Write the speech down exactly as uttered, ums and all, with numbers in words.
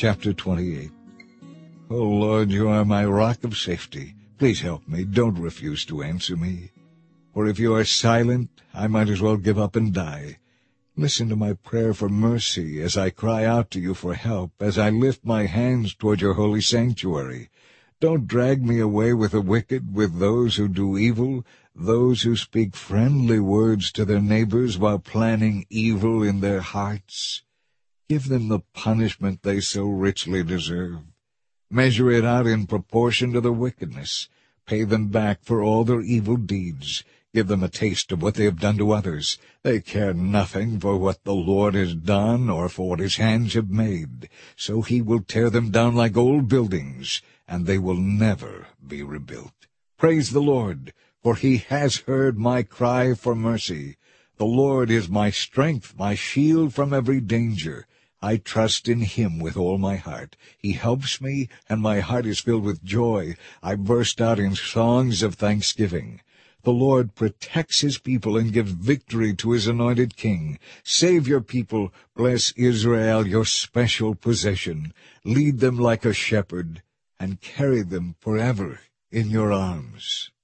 Chapter twenty-eight. O Lord, you are my rock of safety. Please help me. Don't refuse to answer me. For if you are silent, I might as well give up and die. Listen to my prayer for mercy as I cry out to you for help, as I lift my hands toward your holy sanctuary. Don't drag me away with the wicked, with those who do evil, those who speak friendly words to their neighbors while planning evil in their hearts. Give them the punishment they so richly deserve. Measure it out in proportion to their wickedness. Pay them back for all their evil deeds. Give them a taste of what they have done to others. They care nothing for what the Lord has done or for what his hands have made. So he will tear them down like old buildings, and they will never be rebuilt. Praise the Lord, for he has heard my cry for mercy. The Lord is my strength, my shield from every danger. I trust in him with all my heart. He helps me, and my heart is filled with joy. I burst out in songs of thanksgiving. The Lord protects his people and gives victory to his anointed king. Save your people, bless Israel, your special possession. Lead them like a shepherd, and carry them forever in your arms.